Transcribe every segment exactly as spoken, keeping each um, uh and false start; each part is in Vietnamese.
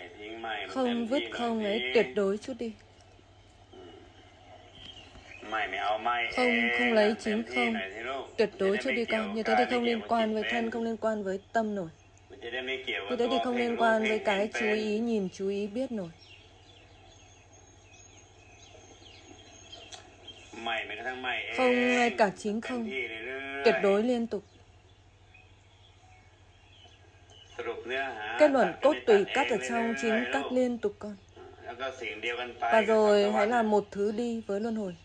Không vứt không ấy, tuyệt đối chút đi. Không, không lấy chính không, tuyệt đối chút đi con. Như thế thì không liên quan với thân, không liên quan với tâm nổi. Như thế thì không liên quan với cái chú ý nhìn, chú ý biết nổi. Không ngay cả chính không, tuyệt đối liên tục. Kết luận cốt tùy cắt ở trong chính cắt liên tục con. Và rồi hãy làm một thứ đi với luân hồi.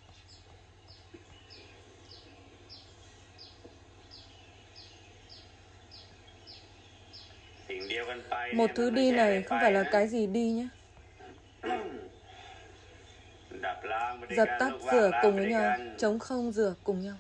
Một thứ đi này không phải là cái gì đi nhé. Dập tắt rửa cùng với nhau, trống không rửa cùng nhau.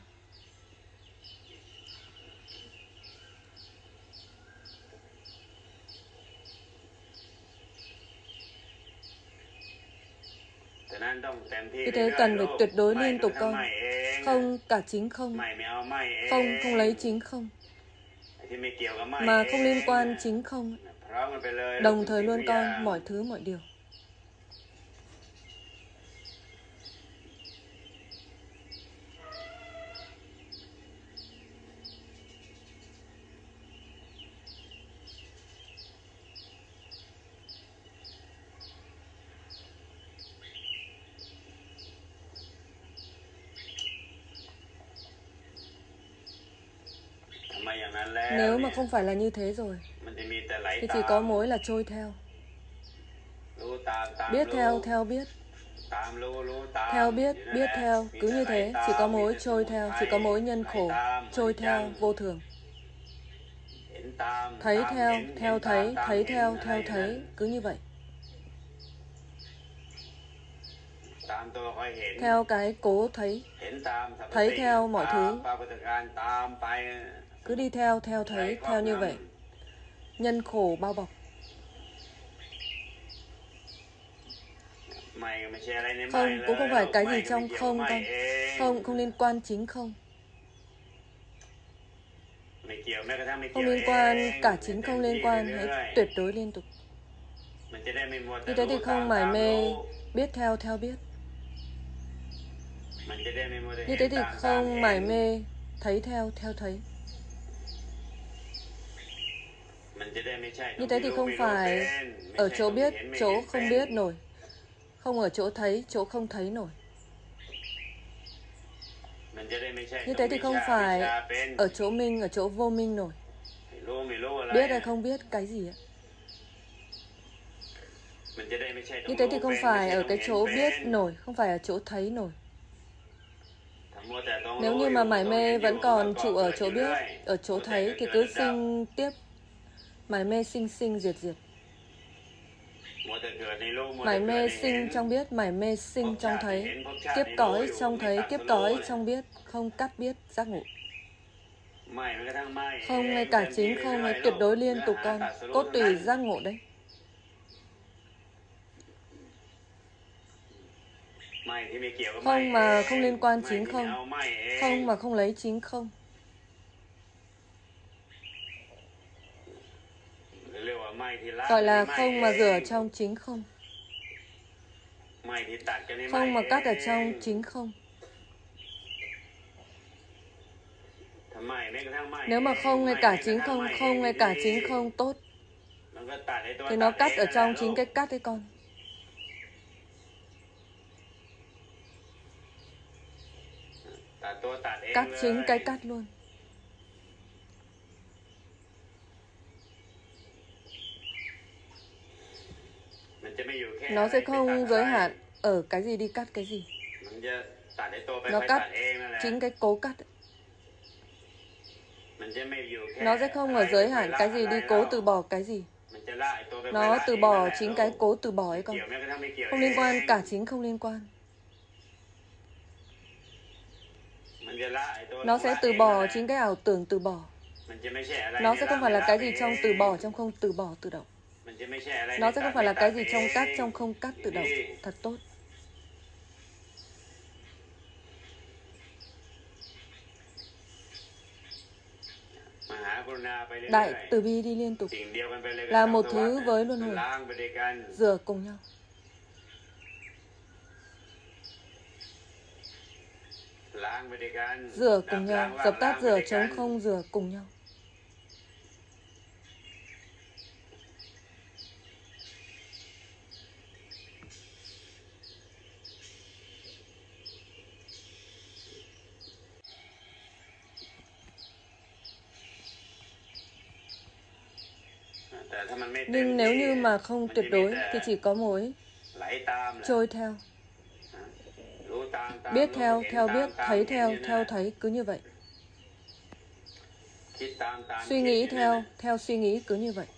Vì thế cần phải tuyệt đối liên tục con. Không cả chính không. Không, không lấy chính không. Mà không liên quan chính không. Đồng thời luôn con, mọi thứ mọi điều. Nếu mà không phải là như thế rồi thì chỉ có mối là trôi theo. Biết theo, theo biết. Theo biết, biết theo. Cứ như thế, chỉ có mối trôi theo. Chỉ có mối nhân khổ, trôi theo, vô thường. Thấy theo, theo thấy, thấy theo, theo thấy. Cứ như vậy. Theo cái cố thấy. Thấy theo mọi thứ. Cứ đi theo, theo thấy, theo như vậy. Nhân khổ bao bọc. Không, cũng không phải cái gì trong không con. Không, không liên quan chính không. Không liên quan, cả chính không liên quan. Hãy tuyệt đối liên tục. Như thế thì không mải mê, biết theo, theo biết. Như thế thì không mải mê, thấy theo, theo thấy. Như thế thì không phải ở chỗ biết, chỗ không biết nổi. Không ở chỗ thấy, chỗ không thấy nổi. Như thế thì không phải ở chỗ minh, ở chỗ vô minh nổi. Biết hay không biết cái gì ạ? Như thế thì không phải ở cái chỗ biết nổi, không phải ở chỗ thấy nổi. Nếu như mà mải mê vẫn còn trụ ở chỗ biết, ở chỗ thấy thì cứ sinh tiếp. Mải mê sinh sinh diệt diệt. Mải mê sinh trong biết, mải mê sinh trong thấy. Kiếp cõi trong thấy, kiếp cõi trong biết. Không cắt biết, giác ngộ. Không ngay cả chính không ấy, tuyệt đối liên tục con. Cốt tùy giác ngộ đấy. Không mà không liên quan chính không. Không mà không lấy chính không. Gọi là không mà rửa trong chính không. Không mà cắt ở trong chính không. Nếu mà không ngay cả chính không, không ngay cả chính không tốt thì nó cắt ở trong chính cái cắt ấy con. Cắt chính cái cắt luôn. Nó sẽ không giới hạn ở cái gì đi cắt cái gì. Nó cắt chính cái cố cắt ấy. Nó sẽ không ở giới hạn cái gì đi cố từ bỏ cái gì. Nó từ bỏ chính cái cố từ bỏ ấy con. Không liên quan, cả chính không liên quan. Nó sẽ từ bỏ chính cái ảo tưởng từ bỏ. Nó sẽ không phải là cái gì trong từ bỏ, trong không từ bỏ tự động. Nó sẽ không phải là cái gì trong cắt, trong không cắt tự động. Thật tốt. đại từ bi đi liên tục, là một thứ với luân hồi, rửa cùng nhau. Rửa cùng nhau, dập tắt rửa trống không rửa cùng nhau. Nhưng nếu như mà không tuyệt đối thì chỉ có mối trôi theo, biết theo, theo biết, thấy theo, theo thấy, cứ như vậy. Suy nghĩ theo, theo suy nghĩ, cứ như vậy.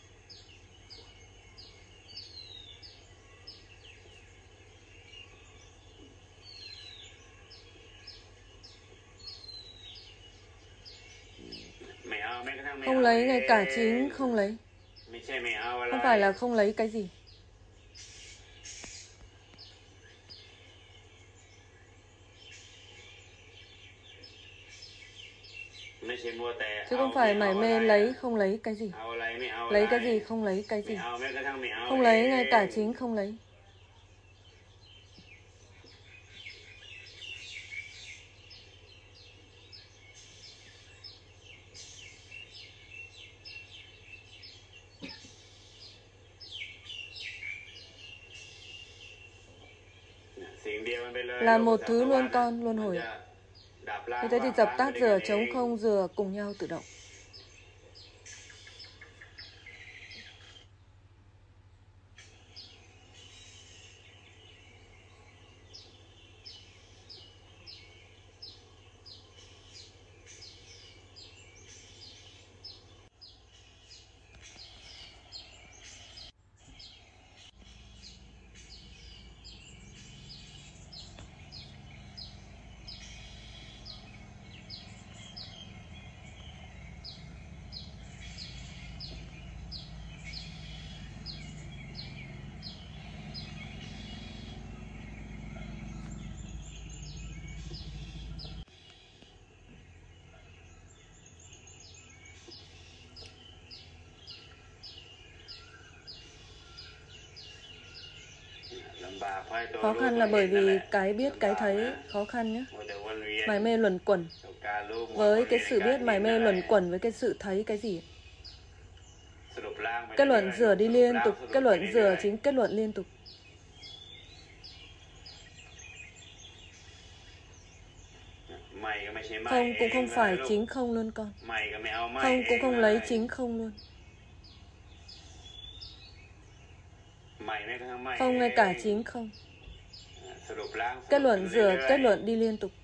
Không lấy, ngay cả chính không lấy. Không phải là không lấy cái gì. Chứ không phải mải mê lấy, không lấy cái gì. Lấy cái gì, không lấy cái gì. Không lấy, ngay cả chính không lấy. Là một thứ luôn con, luôn hồi. Như thế thì dập tắt rửa trống không rửa cùng nhau tự động. Khó khăn là bởi vì cái biết, cái thấy khó khăn nhé. Mải mê luẩn quẩn với cái sự biết, mải mê luẩn quẩn với cái sự thấy cái gì. Kết luận rửa đi liên tục, kết luận rửa chính kết luận liên tục. Không cũng không phải chính không luôn con. Không cũng không lấy chính không luôn. Không ngay cả chính không. Kết luận rửa kết luận đi liên tục.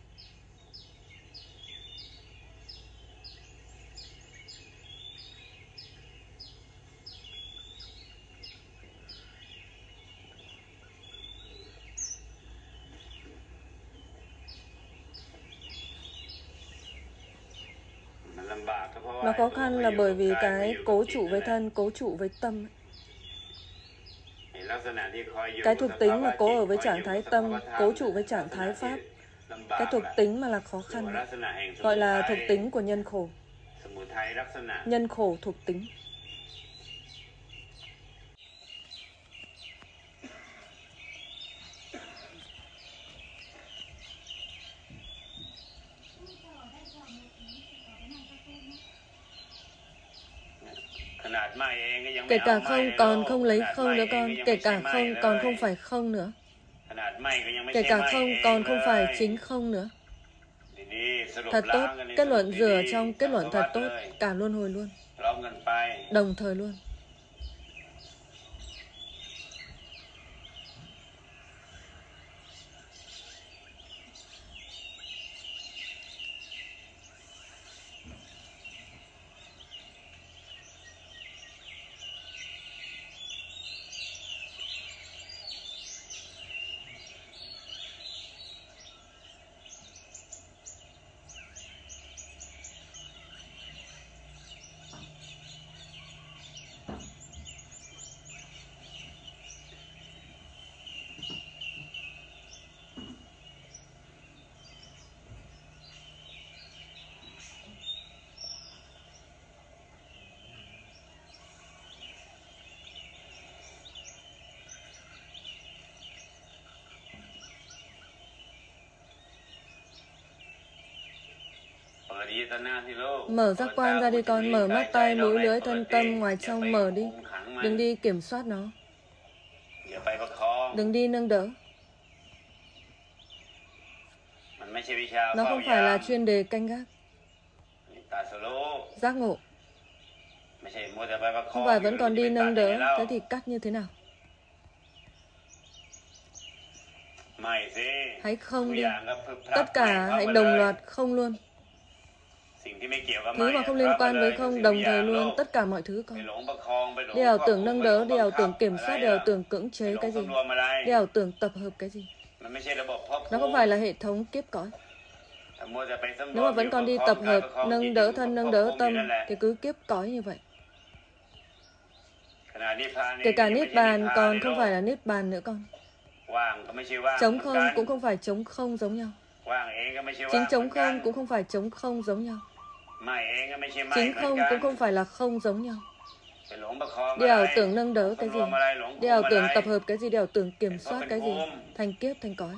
Nó khó khăn là bởi vì cái cố trụ với thân, cố trụ với tâm. Cái thuộc tính mà cố ở với trạng thái tâm, cố trụ với trạng thái pháp. Cái thuộc tính mà là khó khăn, gọi là thuộc tính của nhân khổ. Nhân khổ thuộc tính. Kể cả không còn không lấy không nữa con. Kể cả không còn không phải không nữa. Kể cả không còn không phải chính không nữa. Thật tốt, kết luận rửa trong kết luận thật tốt, cả luân hồi luôn. Đồng thời luôn. Mở giác quan ra đi con, mở mắt tai mũi lưỡi thân tâm ngoài trong mở đi. Đừng đi kiểm soát nó, đừng đi nâng đỡ. Nó không phải là chuyên đề canh gác. Giác ngộ. Không phải vẫn còn đi nâng đỡ. Thế thì cắt như thế nào? Hãy không đi. Tất cả hãy đồng loạt không luôn. Thứ mà không liên quan với không đồng thời luôn. Tất cả mọi thứ con. Đi ảo tưởng nâng đỡ, đi ảo tưởng kiểm soát, đi ảo tưởng cưỡng chế cái gì, đi ảo tưởng tập hợp cái gì. Nó không phải là hệ thống kiếp cõi. Nếu mà vẫn còn đi tập hợp, nâng đỡ thân, nâng đỡ tâm, thì cứ kiếp cõi như vậy. Kể cả Niết Bàn còn không phải là Niết Bàn nữa con. Trống không cũng không phải trống không giống nhau. Chính trống không cũng không phải trống không giống nhau. Chính không cũng không phải là không giống nhau. Đi ảo tưởng nâng đỡ cái gì, đi ảo tưởng tập hợp cái gì, đi ảo tưởng kiểm soát cái gì, thành kiếp, thành cõi.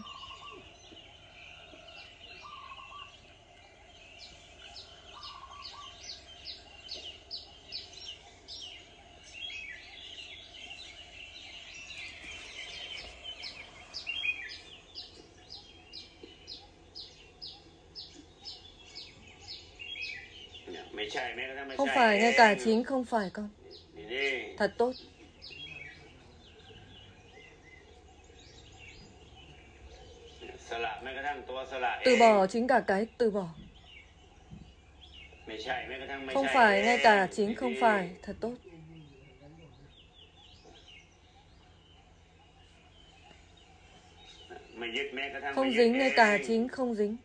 Không phải, ngay cả chính không phải con. Thật tốt. Từ bỏ chính cả cái từ bỏ. Không phải, ngay cả chính không phải. Thật tốt. Không dính, ngay cả chính không dính.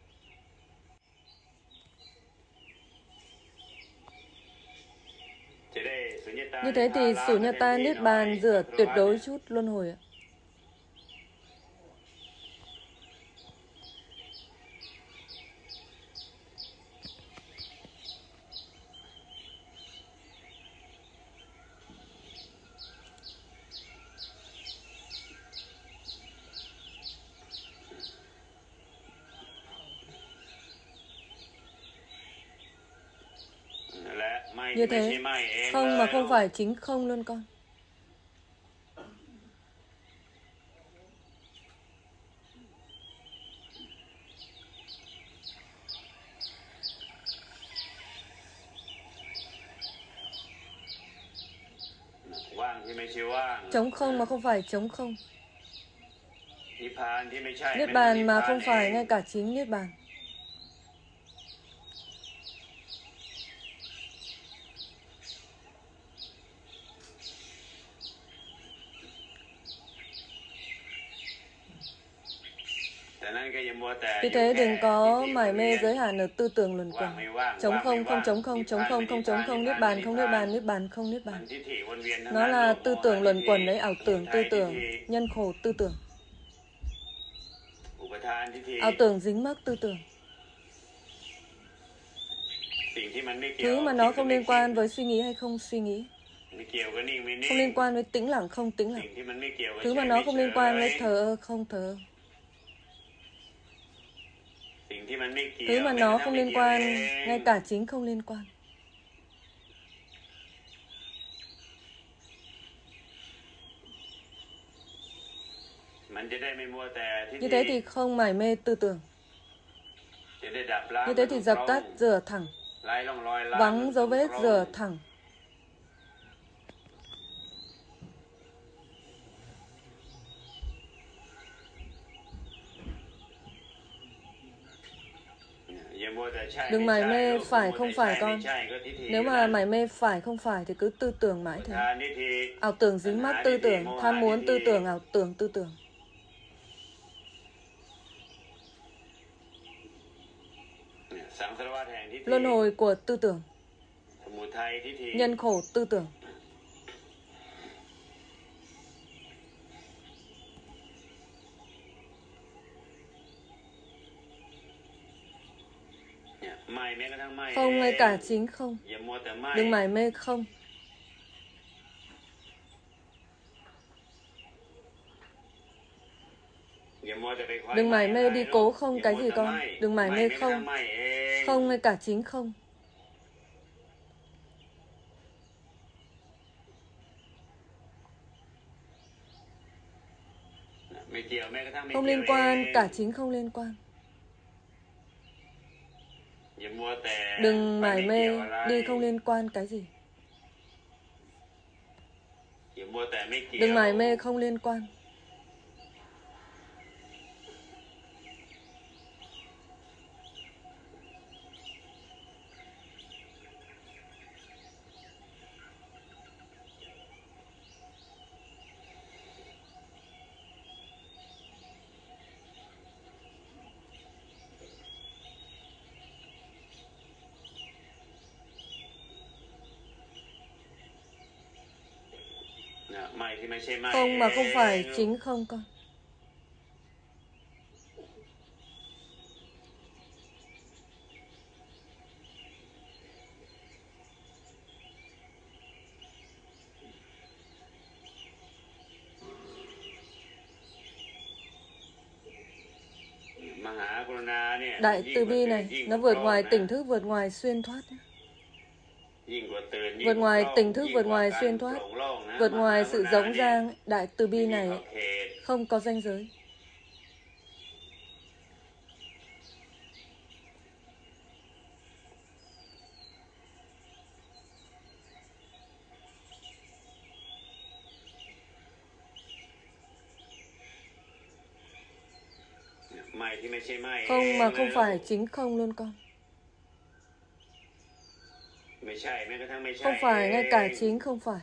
Như thế thì Sunyata Niết Bàn rửa tuyệt đối chút luân hồi ạ. Như thế, không mà không phải chính không luôn con. Trống không mà không phải trống không. Niết Bàn mà không phải ngay cả chính Niết Bàn. Vì thế đừng có mải mê giới hạn ở tư tưởng luẩn quẩn. Trống không, không trống không, trống không, không trống không, Niết Bàn, không Niết Bàn, Niết Bàn, không Niết Bàn. Nó là tư tưởng luẩn quẩn đấy, ảo tưởng tư tưởng, nhân khổ tư tưởng, ảo tưởng dính mắc tư tưởng. Thứ mà nó không liên quan với suy nghĩ hay không suy nghĩ, không liên quan với tĩnh lặng không tĩnh lặng, thứ mà nó không liên quan với thờ ơ không thờ ơ, thứ mà nó không liên quan, ngay cả chính không liên quan. Như thế thì không mải mê tư tưởng. Như thế thì dập tắt, rửa thẳng, vắng dấu vết, rửa thẳng. Đừng mải mê phải không phải con. Nếu mà mải mê phải không phải thì cứ tư tưởng mãi thế. Ảo tưởng dính mắc tư tưởng, tham muốn tư tưởng, ảo tưởng tư tưởng. Luân hồi của tư tưởng, nhân khổ tư tưởng. Không ngay cả chính không. Đừng mải mê không. Đừng mải mê đi cố không cái gì con. Đừng mải mê không. Không ngay cả chính không. Không liên quan, cả chính không liên quan. Đừng mải mê đi không liên quan cái gì. Đừng mải mê không liên quan. Không mà không phải chính không con. Đại từ bi này, nó vượt ngoài tỉnh thức, vượt ngoài xuyên thoát. Vượt ngoài tỉnh thức, vượt ngoài xuyên thoát, vượt ngoài sự rỗng rang. Đại từ bi này không có ranh giới. Không mà không phải chính không luôn con. Không phải ngay cả chính không phải.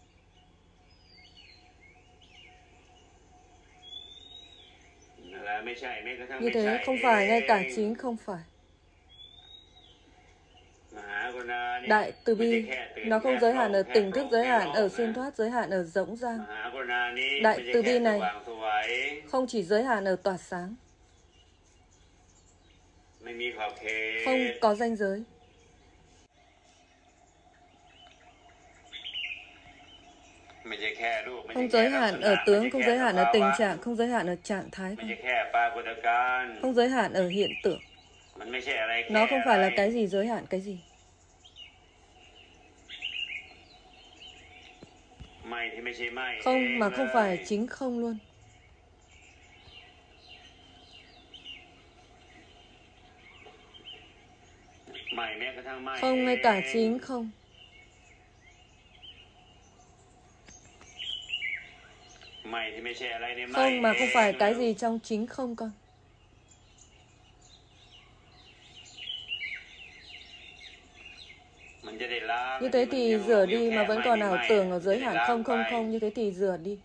Như thế không phải ngay cả chính không phải. Đại từ bi nó không giới hạn ở tỉnh thức, giới hạn ở xuyên thoát, giới hạn ở rỗng rang. Đại từ bi này không chỉ giới hạn ở tỏa sáng. Không có ranh giới. Không giới hạn ở tướng, không giới hạn ở tình trạng, không giới hạn ở trạng thái, không giới hạn ở hiện tượng. Nó không phải là cái gì giới hạn cái gì. Không mà không phải chính không luôn. Không ngay cả chính không. Không mà không phải cái gì trong chính không con. Như thế thì rửa đi mà vẫn còn ảo tưởng ở giới hạn không không không. Như thế thì rửa đi.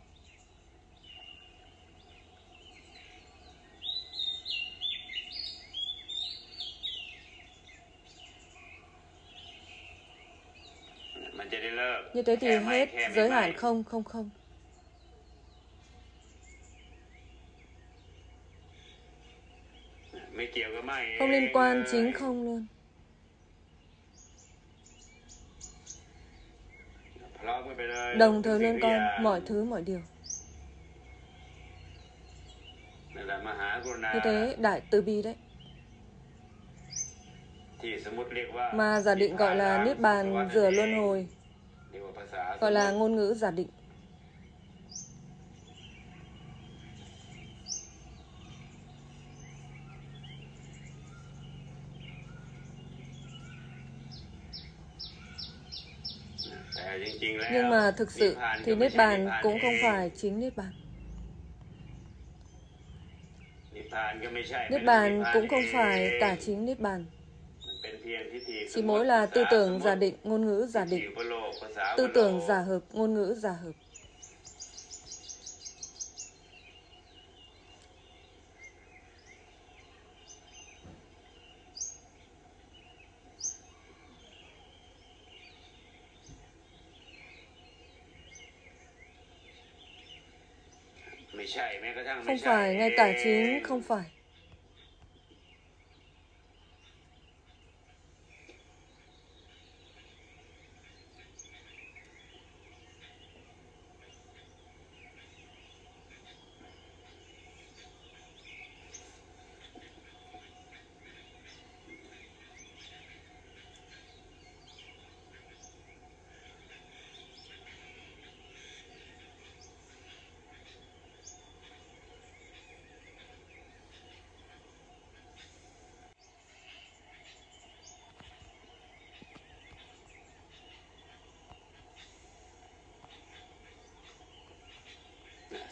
Như thế thì hết giới hạn không không không. Không liên quan chính không luôn. Đồng thời luôn con, mọi thứ mọi điều. Như thế đại từ bi đấy. Mà giả định gọi là niết bàn rửa luân hồi, gọi là ngôn ngữ giả định. Nhưng mà thực sự thì niết bàn cũng không phải chính niết bàn. Niết bàn cũng không phải cả chính niết bàn. Chỉ mỗi là tư tưởng giả định, ngôn ngữ giả định. Tư tưởng giả hợp, ngôn ngữ giả hợp. Không phải ngay cả chính không phải.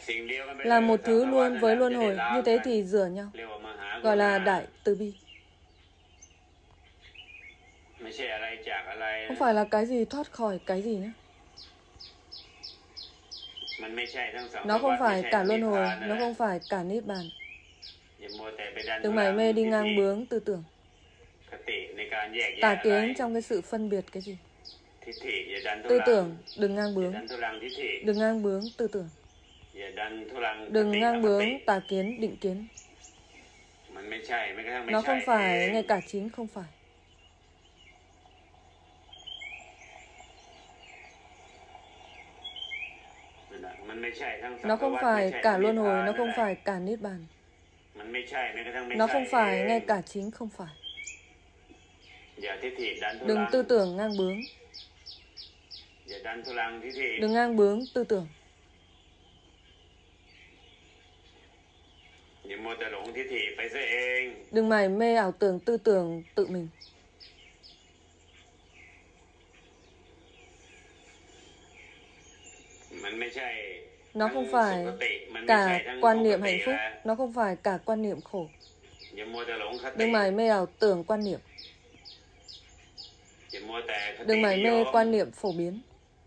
là một thứ luôn với luân hồi, như thế thì rửa nhau, gọi là đại từ bi. Không phải là cái gì thoát khỏi cái gì nữa. Nó không phải cả luân hồi, nó không phải cả niết bàn. Đừng mải mê đi ngang bướng tư tưởng, tà kiến trong cái sự phân biệt cái gì. Tư tưởng, đừng ngang bướng. Đừng ngang bướng tư tưởng. Đừng ngang bướng tà kiến, định kiến. Nó không phải, ngay cả chính không phải. Nó không phải cả luân hồi, nó không phải cả niết bàn. Nó không phải, ngay cả chính không phải. Đừng tư tưởng ngang bướng. Đừng ngang bướng tư tưởng. Đừng mải mê ảo tưởng tư tưởng tự mình. Nó không phải cả quan niệm hạnh phúc, nó không phải cả quan niệm khổ. Đừng mải mê ảo tưởng quan niệm. Đừng mải mê quan niệm phổ biến.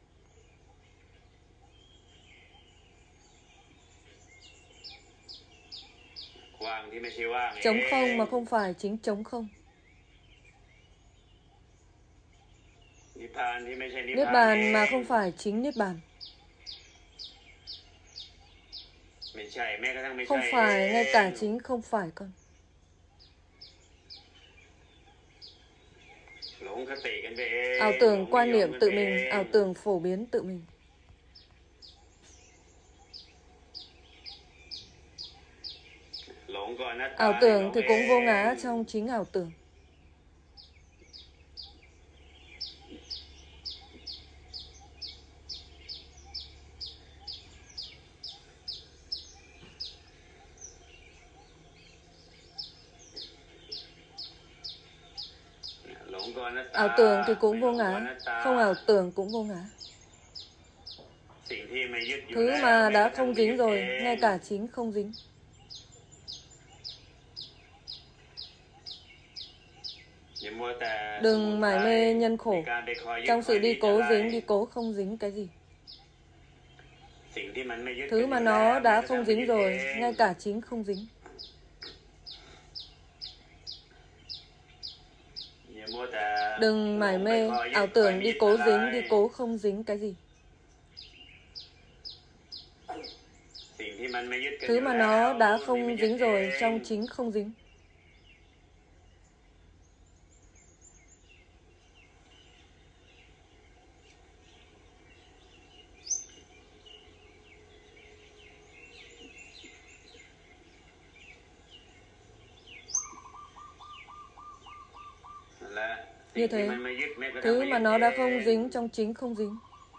Trống không mà không phải chính trống không. Niết bàn mà không phải chính niết bàn. Không phải, ngay cả chính không phải con. Ảo tưởng quan niệm tự mình, ảo tưởng phổ biến tự mình. Ảo tưởng thì cũng vô ngã trong chính ảo tưởng. Ảo tưởng thì cũng vô ngã, không ảo tưởng cũng vô ngã. Thứ mà đã không dính rồi, ngay cả chính không dính. Đừng mải mê nhân khổ, trong sự đi cố dính, đi cố không dính cái gì. Thứ mà nó đã không dính rồi, ngay cả chính không dính. Đừng mải mê ảo tưởng đi cố dính, đi cố không dính cái gì. Thứ mà nó đã không dính rồi, trong chính không dính. Như thế, thứ mà nó đã không dính trong chính không dính.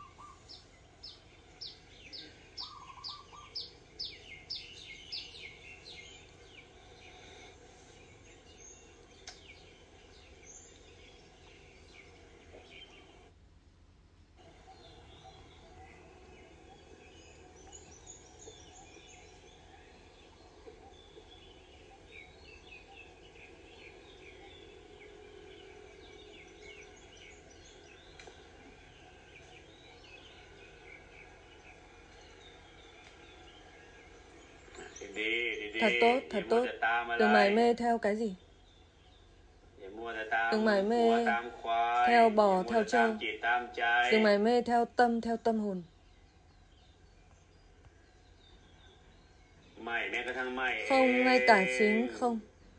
Thật tốt, thật tốt. Đừng mải mê theo cái gì. Đừng mải mê theo bò, theo trâu. Đừng mải mê theo tâm, theo tâm hồn. Không, ngay cả chính không.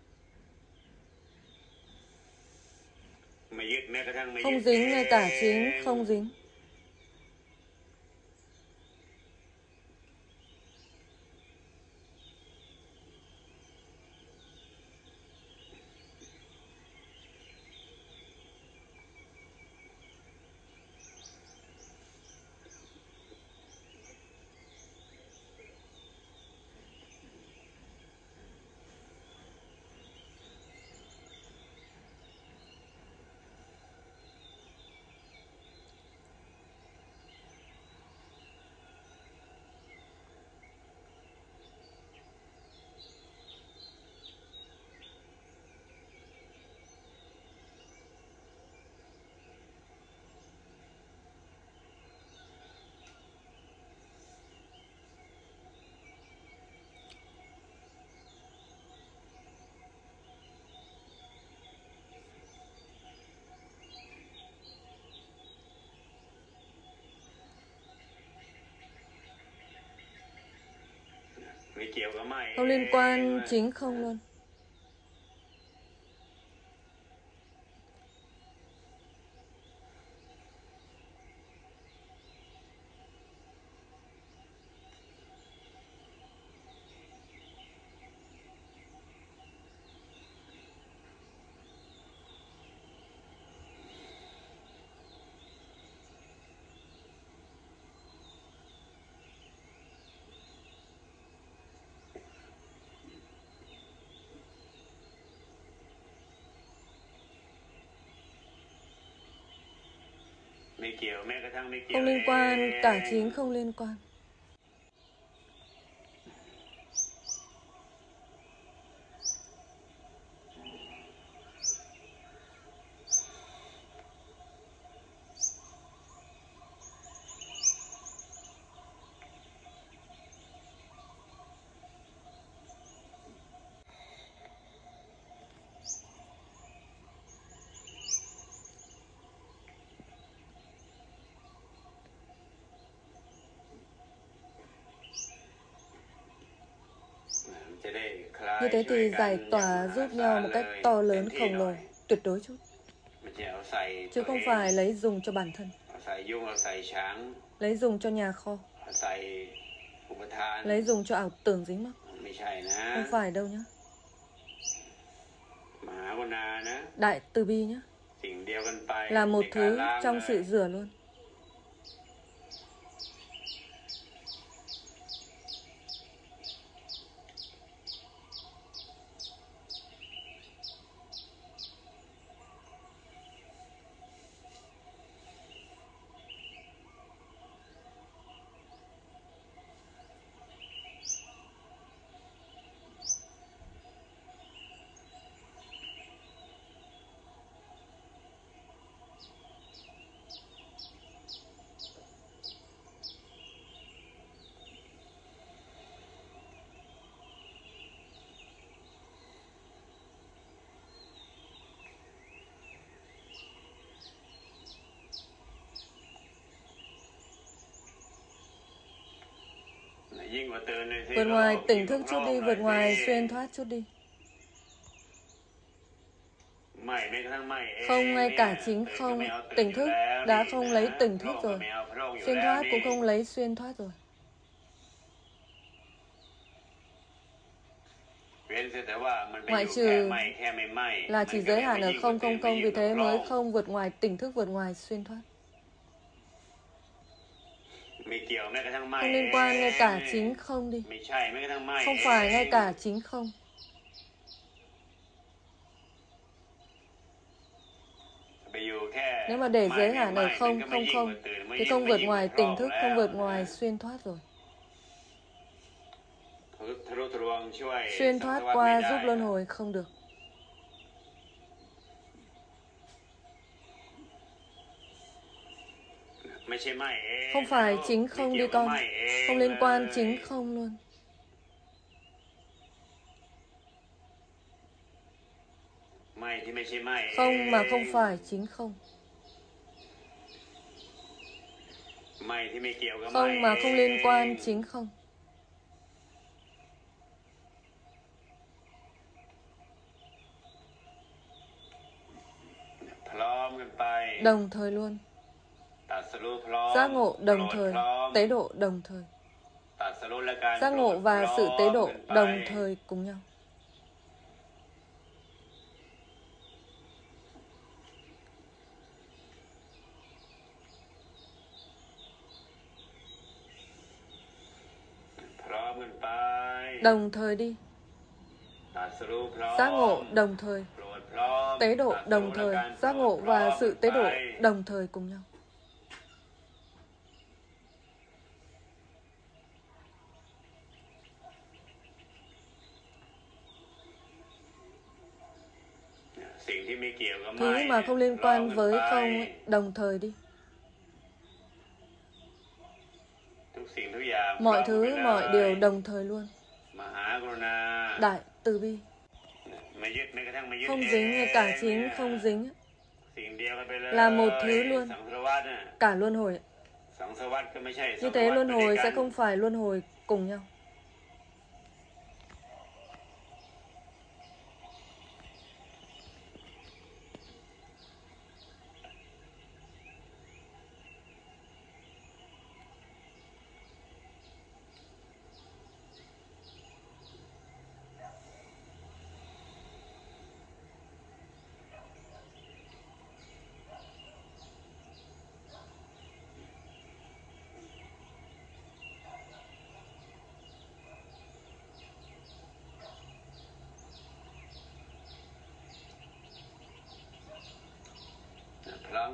Không dính, ngay cả chính không dính. không liên quan chính không luôn. Không liên quan, cả chính không liên quan. Như thế thì giải tỏa giúp nhau một cách to lớn, khổng lồ, tuyệt đối chút. Chứ không phải lấy dùng cho bản thân, lấy dùng cho nhà kho, lấy dùng cho ảo tưởng dính mắc. Không phải đâu nhá. Đại từ bi nhá, là một thứ trong sự rửa luôn. Vượt ngoài tỉnh thức chút đi, vượt ngoài xuyên thoát chút đi. Không, ngay cả chính không. Tỉnh thức đã không lấy tỉnh thức rồi, xuyên thoát cũng không lấy xuyên thoát rồi. Ngoại trừ là chỉ giới hạn ở không không không, vì thế mới không vượt ngoài tỉnh thức, vượt ngoài xuyên thoát. Không liên quan, ngay cả chính không đi. Không phải, ngay cả chính không. Nếu mà để giới hạn ở không không không thì không vượt ngoài tỉnh thức, không vượt ngoài xuyên thoát rồi. Xuyên thoát qua giúp luân hồi không được. Không phải chính không đi con, không liên quan chính không luôn. Không mà không phải chính không. Không mà không liên quan chính không. Đồng thời luôn. Giác ngộ đồng thời, tế độ đồng thời. Giác ngộ và sự tế độ đồng thời cùng nhau. Đồng thời đi. Giác ngộ đồng thời, tế độ đồng thời, giác ngộ và sự tế độ đồng thời cùng nhau. Thứ mà không liên quan với không đồng thời đi. Mọi thứ, mọi điều đồng thời luôn. Đại từ bi. Không dính, ngay cả chính không dính. Là một thứ luôn. Cả luân hồi. Như thế luân hồi sẽ không phải luân hồi cùng nhau.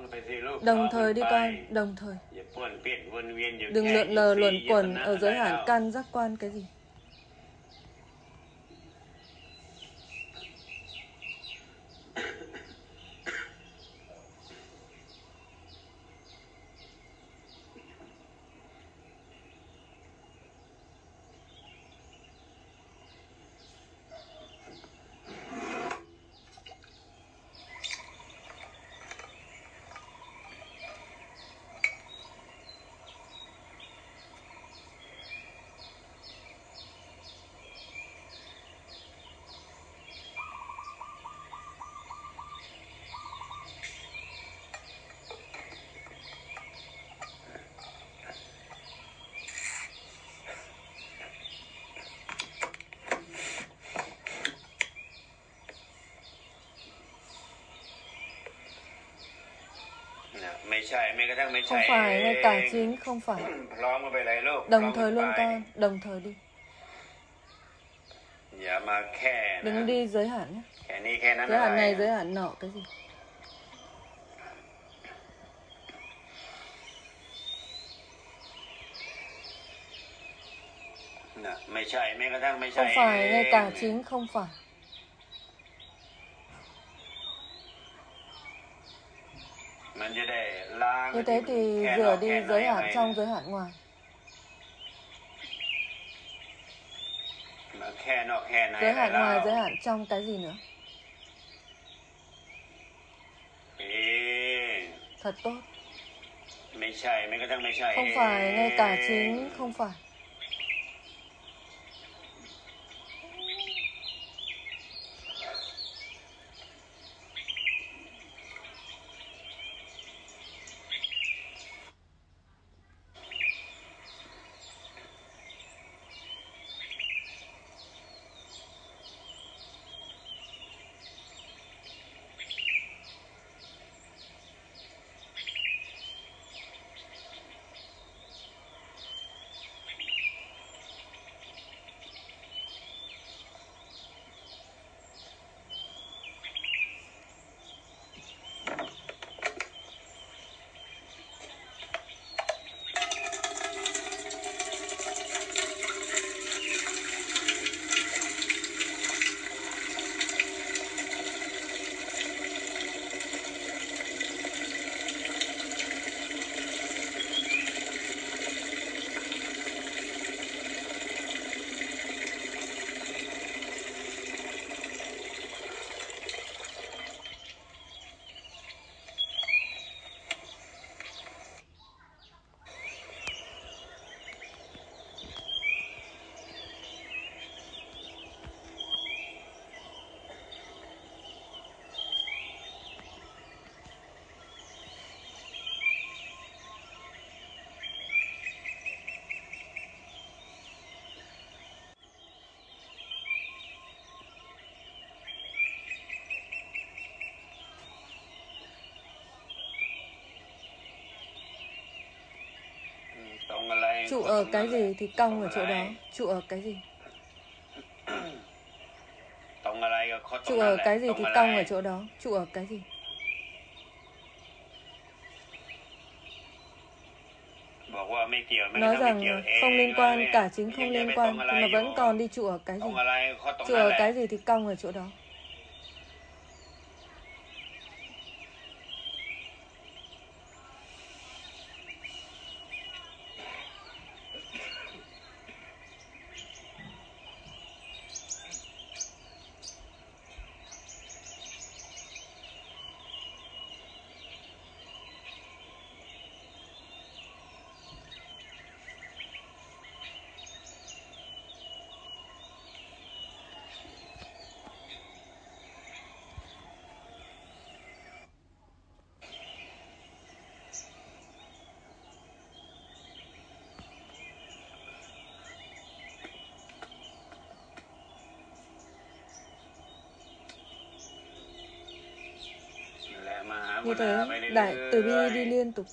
Đồng thời đi con, đồng thời. Đừng lượn lờ luẩn quẩn ở giới hạn căn giác quan cái gì. Không phải, ngay cả chính không phải. Đồng thời luôn con, đồng thời đi. Đừng đi giới hạn nhé. Giới hạn này, giới hạn nọ cái gì. Không phải, ngay cả chính không phải. Như thế thì rửa đi giới hạn trong, giới hạn ngoài. Giới hạn ngoài, giới hạn trong cái gì nữa. Thật tốt. Không phải, ngay cả chính không phải. Trụ ở cái gì thì cong ở chỗ đó. Trụ ở cái gì. Trụ ở cái gì thì cong ở chỗ đó. Trụ ở cái gì. Nói rằng không liên quan, cả chính không liên quan, thì mà vẫn còn đi trụ ở cái gì. Trụ ở cái gì thì cong ở chỗ đó. Như thế, đại từ bi đi liên tục.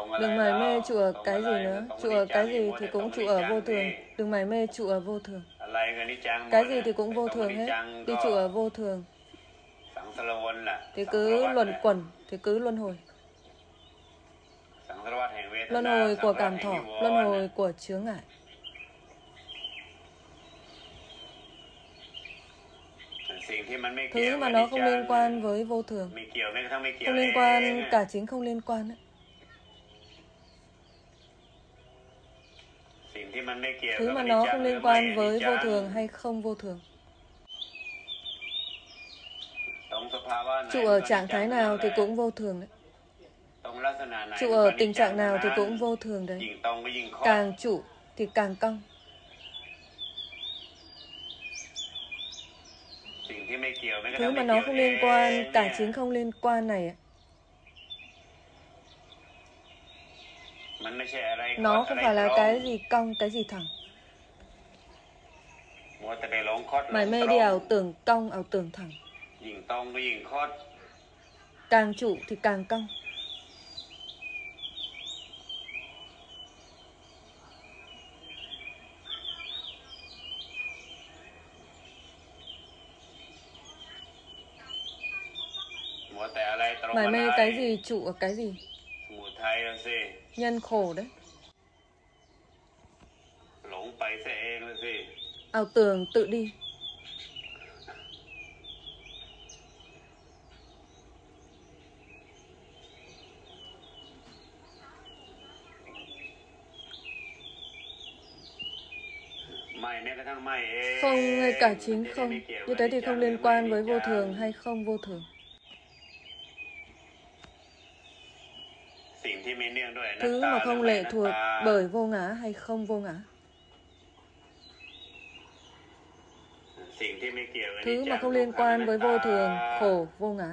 Đừng mải mê trụ ở cái gì nữa. Trụ ở cái gì thì cũng trụ ở vô thường. Đừng mải mê trụ ở vô thường. Cái gì thì cũng vô thường hết. Đi trụ ở vô thường thì cứ luẩn quẩn, thì cứ luân hồi. Luân hồi của cảm thọ, luân hồi của chướng ngại. Thứ mà nó không liên quan với vô thường, không liên quan, cả chính không liên quan ấy. Thứ mà nó không liên quan với vô thường hay không vô thường. Trụ ở trạng thái nào thì cũng vô thường đấy. Trụ ở tình trạng nào thì cũng vô thường đấy. Càng trụ thì càng cong. Thứ mà nó không liên quan, cả chính không liên quan này, nó không phải là cái gì cong, cái gì thẳng. Mải mê đi ảo tưởng cong, ảo tưởng thẳng. Càng trụ thì càng cong. Mải mê cái gì, trụ ở cái gì. Nhân khổ đấy. Ảo tưởng tự đi. Không ngay cả chính không. Như thế thì không liên quan với vô thường hay không vô thường. Thứ mà không lệ thuộc bởi vô ngã hay không vô ngã. Thứ mà không liên quan với vô thường, khổ, vô ngã.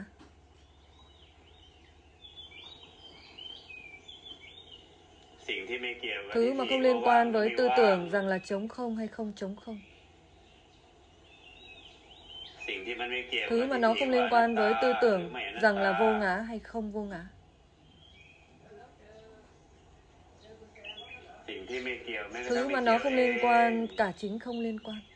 Thứ mà không liên quan với tư tưởng rằng là trống không hay không trống không. Thứ mà nó không liên quan với tư tưởng rằng là vô ngã hay không vô ngã. Thứ mà nó không liên quan, cả chính không liên quan.